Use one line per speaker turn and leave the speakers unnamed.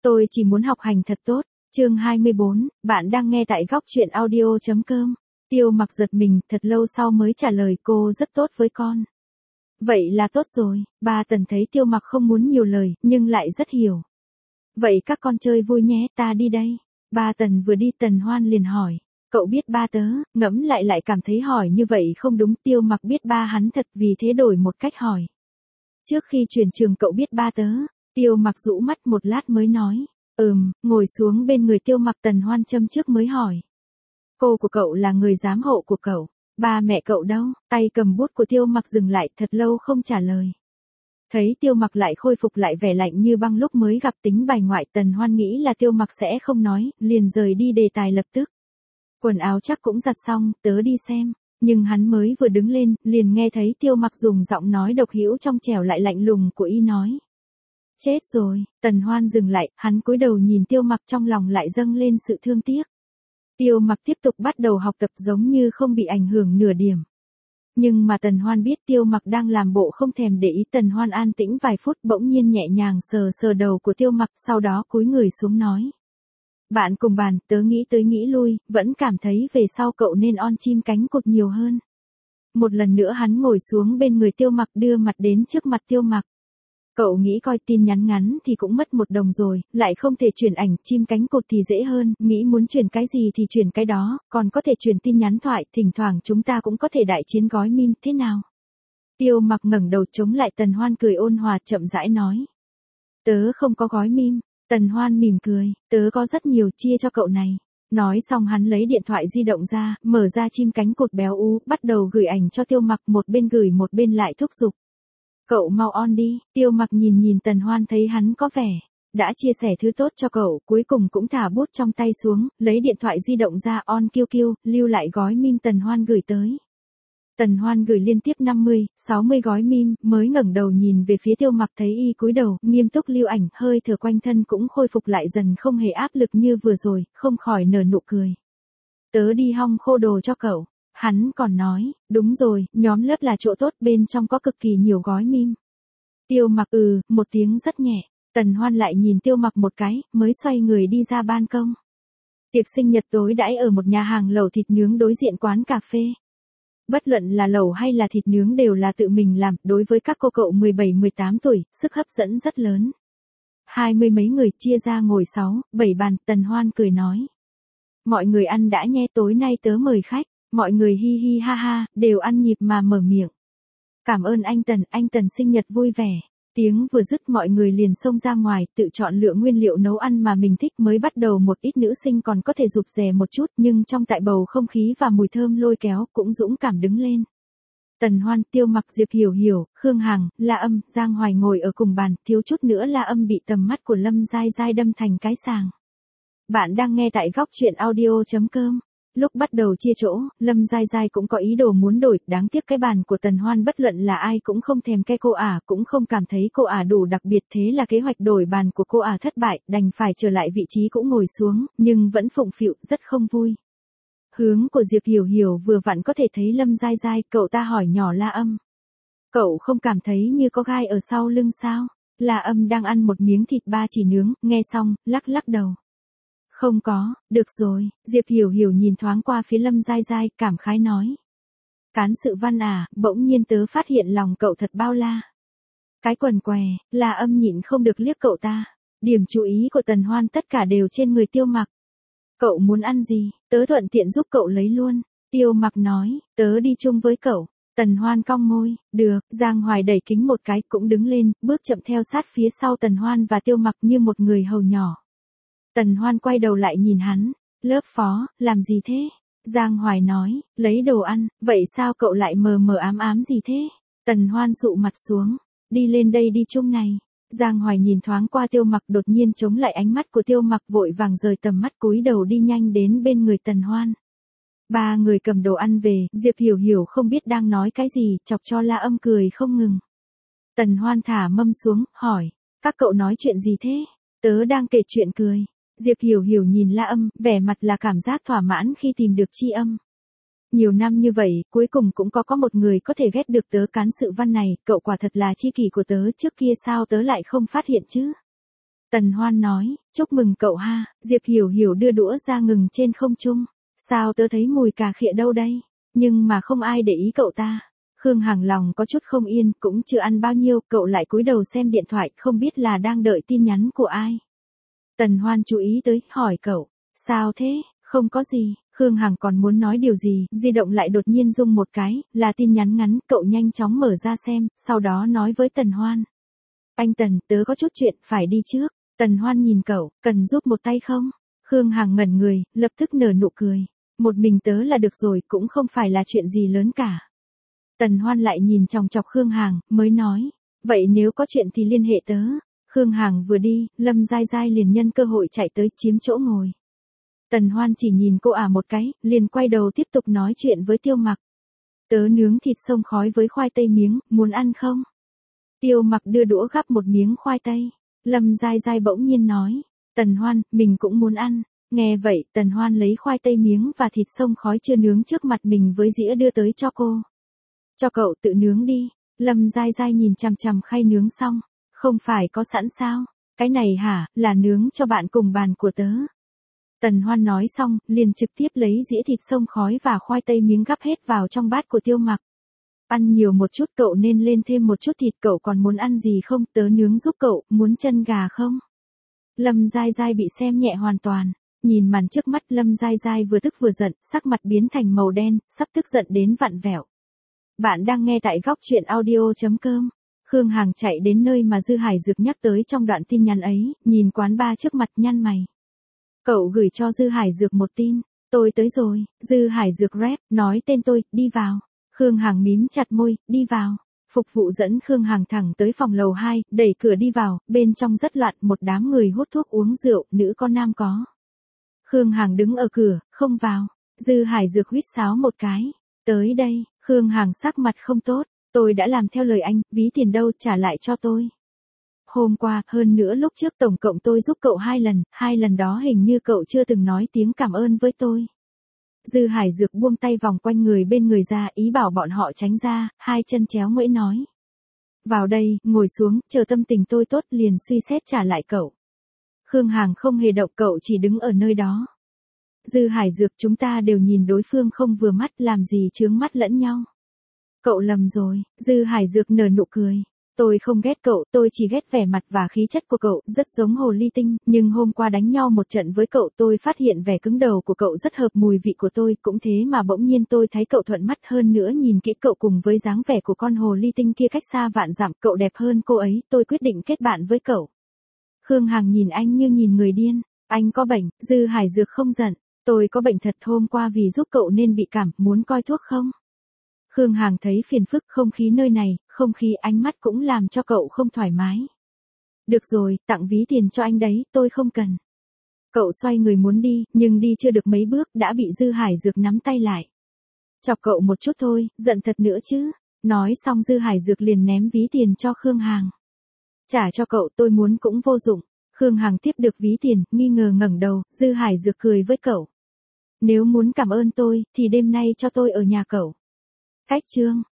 Tôi chỉ muốn học hành thật tốt. Chương 24, bạn đang nghe tại góc truyện audio.com. Tiêu Mặc giật mình, thật lâu sau mới trả lời cô rất tốt với con. Vậy là tốt rồi, ba Tần thấy Tiêu Mặc không muốn nhiều lời, nhưng lại rất hiểu. Vậy các con chơi vui nhé, ta đi đây. Ba Tần vừa đi Tần Hoan liền hỏi. Cậu biết ba tớ, ngẫm lại cảm thấy hỏi như vậy không đúng. Tiêu Mặc biết ba hắn thật, vì thế đổi một cách hỏi. Trước khi chuyển trường cậu biết ba tớ. Tiêu Mặc rũ mắt một lát mới nói. Ngồi xuống bên người Tiêu Mặc. Tần Hoan châm trước mới hỏi. Cô của cậu là người giám hộ của cậu. Ba mẹ cậu đâu? Tay cầm bút của Tiêu Mặc dừng lại, thật lâu không trả lời. Thấy Tiêu Mặc lại khôi phục lại vẻ lạnh như băng lúc mới gặp tính bài ngoại, Tần Hoan nghĩ là Tiêu Mặc sẽ không nói, liền rời đi đề tài lập tức. Quần áo chắc cũng giặt xong, tớ đi xem. Nhưng hắn mới vừa đứng lên, liền nghe thấy Tiêu Mặc dùng giọng nói độc hữu trong trẻo lại lạnh lùng của y nói. Chết rồi. Tần Hoan dừng lại, hắn cúi đầu nhìn Tiêu Mặc, trong lòng lại dâng lên sự thương tiếc. Tiêu Mặc tiếp tục bắt đầu học tập giống như không bị ảnh hưởng nửa điểm. Nhưng mà Tần Hoan biết Tiêu Mặc đang làm bộ không thèm để ý. Tần Hoan an tĩnh vài phút, bỗng nhiên nhẹ nhàng sờ đầu của Tiêu Mặc, sau đó cúi người xuống nói. Bạn cùng bàn, tớ nghĩ tới nghĩ lui, vẫn cảm thấy về sau cậu nên on chim cánh cụt nhiều hơn. Một lần nữa hắn ngồi xuống bên người Tiêu Mặc, đưa mặt đến trước mặt Tiêu Mặc. Cậu nghĩ coi tin nhắn ngắn thì cũng mất 1 đồng rồi, lại không thể chuyển ảnh, chim cánh cụt thì dễ hơn, nghĩ muốn chuyển cái gì thì chuyển cái đó, còn có thể chuyển tin nhắn thoại, thỉnh thoảng chúng ta cũng có thể đại chiến gói meme, thế nào? Tiêu Mặc ngẩng đầu chống lại Tần Hoan, cười ôn hòa chậm rãi nói. Tớ không có gói meme. Tần Hoan mỉm cười, tớ có rất nhiều, chia cho cậu này. Nói xong hắn lấy điện thoại di động ra, mở ra chim cánh cụt béo ú, bắt đầu gửi ảnh cho Tiêu Mặc, một bên gửi một bên lại thúc giục. Cậu mau on đi. Tiêu Mặc nhìn Tần Hoan, thấy hắn có vẻ đã chia sẻ thứ tốt cho cậu, cuối cùng cũng thả bút trong tay xuống, lấy điện thoại di động ra on QQ, lưu lại gói meme Tần Hoan gửi tới. Tần Hoan gửi liên tiếp 50, 60 gói meme, mới ngẩng đầu nhìn về phía Tiêu Mặc, thấy y cúi đầu, nghiêm túc lưu ảnh, hơi thở quanh thân cũng khôi phục lại dần, không hề áp lực như vừa rồi, không khỏi nở nụ cười. Tớ đi hong khô đồ cho cậu. Hắn còn nói, đúng rồi, nhóm lớp là chỗ tốt, bên trong có cực kỳ nhiều gói meme. Tiêu Mặc một tiếng rất nhẹ. Tần Hoan lại nhìn Tiêu Mặc một cái, mới xoay người đi ra ban công. Tiệc sinh nhật tối đãi ở một nhà hàng lẩu thịt nướng đối diện quán cà phê. Bất luận là lẩu hay là thịt nướng đều là tự mình làm, đối với các cô cậu 17-18 tuổi, sức hấp dẫn rất lớn. 20 mấy người chia ra ngồi 6, 7 bàn, Tần Hoan cười nói. Mọi người ăn đã nhé, tối nay tớ mời khách. Mọi người hi hi ha ha, đều ăn nhịp mà mở miệng. Cảm ơn anh Tần sinh nhật vui vẻ. Tiếng vừa dứt mọi người liền xông ra ngoài, tự chọn lựa nguyên liệu nấu ăn mà mình thích. Mới bắt đầu một ít nữ sinh còn có thể rụt rè một chút, nhưng trong tại bầu không khí và mùi thơm lôi kéo, cũng dũng cảm đứng lên. Tần Hoan, Tiêu Mặc, Diệp Hiểu, Khương Hằng, La Âm, Giang Hoài ngồi ở cùng bàn, thiếu chút nữa La Âm bị tầm mắt của Lâm Giai Giai đâm thành cái sàng. Bạn đang nghe tại góc truyện audio.com. Lúc bắt đầu chia chỗ, Lâm Giai Giai cũng có ý đồ muốn đổi, đáng tiếc cái bàn của Tần Hoan bất luận là ai cũng không thèm ke cô ả, cũng không cảm thấy cô ả đủ đặc biệt, thế là kế hoạch đổi bàn của cô ả thất bại, đành phải trở lại vị trí cũng ngồi xuống, nhưng vẫn phụng phịu, rất không vui. Hướng của Diệp Hiểu vừa vặn có thể thấy Lâm Giai Giai, cậu ta hỏi nhỏ La Âm. Cậu không cảm thấy như có gai ở sau lưng sao? La Âm đang ăn một miếng thịt ba chỉ nướng, nghe xong, lắc đầu. Không có, được rồi. Diệp Hiểu nhìn thoáng qua phía Lâm Giai Giai, cảm khái nói. Cán sự văn à, bỗng nhiên tớ phát hiện lòng cậu thật bao la. Cái quần què, La Âm nhịn không được liếc cậu ta. Điểm chú ý của Tần Hoan tất cả đều trên người Tiêu Mặc. Cậu muốn ăn gì, tớ thuận tiện giúp cậu lấy luôn. Tiêu Mặc nói, tớ đi chung với cậu. Tần Hoan cong môi, được. Giang Hoài đẩy kính một cái, cũng đứng lên, bước chậm theo sát phía sau Tần Hoan và Tiêu Mặc như một người hầu nhỏ. Tần Hoan quay đầu lại nhìn hắn. Lớp phó, làm gì thế? Giang Hoài nói, lấy đồ ăn. Vậy sao cậu lại mờ mờ ám gì thế? Tần Hoan dụ mặt xuống. Đi lên đây đi chung này. Giang Hoài nhìn thoáng qua Tiêu Mặc, đột nhiên chống lại ánh mắt của Tiêu Mặc, vội vàng rời tầm mắt, cúi đầu đi nhanh đến bên người Tần Hoan. Ba người cầm đồ ăn về, Diệp Hiểu không biết đang nói cái gì, chọc cho La Âm cười không ngừng. Tần Hoan thả mâm xuống, hỏi, các cậu nói chuyện gì thế? Tớ đang kể chuyện cười. Diệp Hiểu nhìn La Âm, vẻ mặt là cảm giác thỏa mãn khi tìm được tri âm. Nhiều năm như vậy, cuối cùng cũng có một người có thể ghét được tớ cán sự văn này, cậu quả thật là tri kỷ của tớ, trước kia sao tớ lại không phát hiện chứ? Tần Hoan nói, chúc mừng cậu ha, Diệp Hiểu Hiểu đưa đũa ra ngừng trên không trung. Sao tớ thấy mùi cà khịa đâu đây, nhưng mà không ai để ý cậu ta. Khương Hằng lòng có chút không yên, cũng chưa ăn bao nhiêu, cậu lại cúi đầu xem điện thoại, không biết là đang đợi tin nhắn của ai. Tần Hoan chú ý tới, hỏi cậu, sao thế, không có gì. Khương Hằng còn muốn nói điều gì, di động lại đột nhiên rung một cái, là tin nhắn ngắn, cậu nhanh chóng mở ra xem, sau đó nói với Tần Hoan. Anh Tần, tớ có chút chuyện, phải đi trước. Tần Hoan nhìn cậu, cần giúp một tay không? Khương Hằng ngẩn người, lập tức nở nụ cười. Một mình tớ là được rồi, cũng không phải là chuyện gì lớn cả. Tần Hoan lại nhìn chòng chọc Khương Hằng, mới nói, vậy nếu có chuyện thì liên hệ tớ. Khương Hằng vừa đi, Lâm Giai Giai liền nhân cơ hội chạy tới chiếm chỗ ngồi. Tần Hoan chỉ nhìn cô một cái, liền quay đầu tiếp tục nói chuyện với Tiêu Mặc. Tớ nướng thịt xông khói với khoai tây miếng, muốn ăn không? Tiêu Mặc đưa đũa gắp một miếng khoai tây. Lâm Giai Giai bỗng nhiên nói, Tần Hoan, mình cũng muốn ăn. Nghe vậy, Tần Hoan lấy khoai tây miếng và thịt xông khói chưa nướng trước mặt mình với dĩa đưa tới cho cô. Cho cậu tự nướng đi. Lâm Giai Giai nhìn chằm chằm khay nướng xong. Không phải có sẵn sao? Cái này hả, là nướng cho bạn cùng bàn của tớ. Tần Hoan nói xong, liền trực tiếp lấy dĩa thịt xông khói và khoai tây miếng gắp hết vào trong bát của Tiêu Mặc. Ăn nhiều một chút, cậu nên lên thêm một chút thịt, cậu còn muốn ăn gì không, tớ nướng giúp cậu, muốn chân gà không? Lâm Giai Giai bị xem nhẹ hoàn toàn, nhìn màn trước mắt Lâm Giai Giai vừa tức vừa giận, sắc mặt biến thành màu đen, sắp tức giận đến vặn vẹo. Bạn đang nghe tại góc truyện audio.com. Khương Hằng chạy đến nơi mà Dư Hải Dược nhắc tới trong đoạn tin nhắn ấy, nhìn quán bar trước mặt nhăn mày. Cậu gửi cho Dư Hải Dược một tin, tôi tới rồi. Dư Hải Dược rep, nói tên tôi, đi vào. Khương Hằng mím chặt môi, đi vào. Phục vụ dẫn Khương Hằng thẳng tới phòng lầu 2, đẩy cửa đi vào, bên trong rất loạn, một đám người hút thuốc uống rượu, nữ có nam có. Khương Hằng đứng ở cửa, không vào. Dư Hải Dược huýt sáo một cái. Tới đây. Khương Hằng sắc mặt không tốt. Tôi đã làm theo lời anh, ví tiền đâu, trả lại cho tôi. Hôm qua, hơn nữa lúc trước tổng cộng tôi giúp cậu 2 lần đó hình như cậu chưa từng nói tiếng cảm ơn với tôi. Dư Hải Dược buông tay vòng quanh người bên người ra, ý bảo bọn họ tránh ra, hai chân chéo nguẫy nói. Vào đây, ngồi xuống, chờ tâm tình tôi tốt liền suy xét trả lại cậu. Khương Hằng không hề động, cậu chỉ đứng ở nơi đó. Dư Hải Dược, chúng ta đều nhìn đối phương không vừa mắt, làm gì chướng mắt lẫn nhau. Cậu lầm rồi. Dư Hải Dược nở nụ cười. Tôi không ghét cậu, tôi chỉ ghét vẻ mặt và khí chất của cậu, rất giống hồ ly tinh, nhưng hôm qua đánh nhau một trận với cậu tôi phát hiện vẻ cứng đầu của cậu rất hợp mùi vị của tôi, cũng thế mà bỗng nhiên tôi thấy cậu thuận mắt hơn nữa, nhìn kỹ cậu cùng với dáng vẻ của con hồ ly tinh kia cách xa vạn dặm, cậu đẹp hơn cô ấy, tôi quyết định kết bạn với cậu. Khương Hằng nhìn anh như nhìn người điên, anh có bệnh. Dư Hải Dược không giận, tôi có bệnh thật, hôm qua vì giúp cậu nên bị cảm, muốn coi thuốc không? Khương Hằng thấy phiền phức, không khí nơi này, không khí ánh mắt cũng làm cho cậu không thoải mái. Được rồi, tặng ví tiền cho anh đấy, tôi không cần. Cậu xoay người muốn đi, nhưng đi chưa được mấy bước, đã bị Dư Hải Dược nắm tay lại. Chọc cậu một chút thôi, giận thật nữa chứ. Nói xong Dư Hải Dược liền ném ví tiền cho Khương Hằng. Trả cho cậu, tôi muốn cũng vô dụng. Khương Hằng tiếp được ví tiền, nghi ngờ ngẩng đầu, Dư Hải Dược cười với cậu. Nếu muốn cảm ơn tôi, thì đêm nay cho tôi ở nhà cậu. Cách chương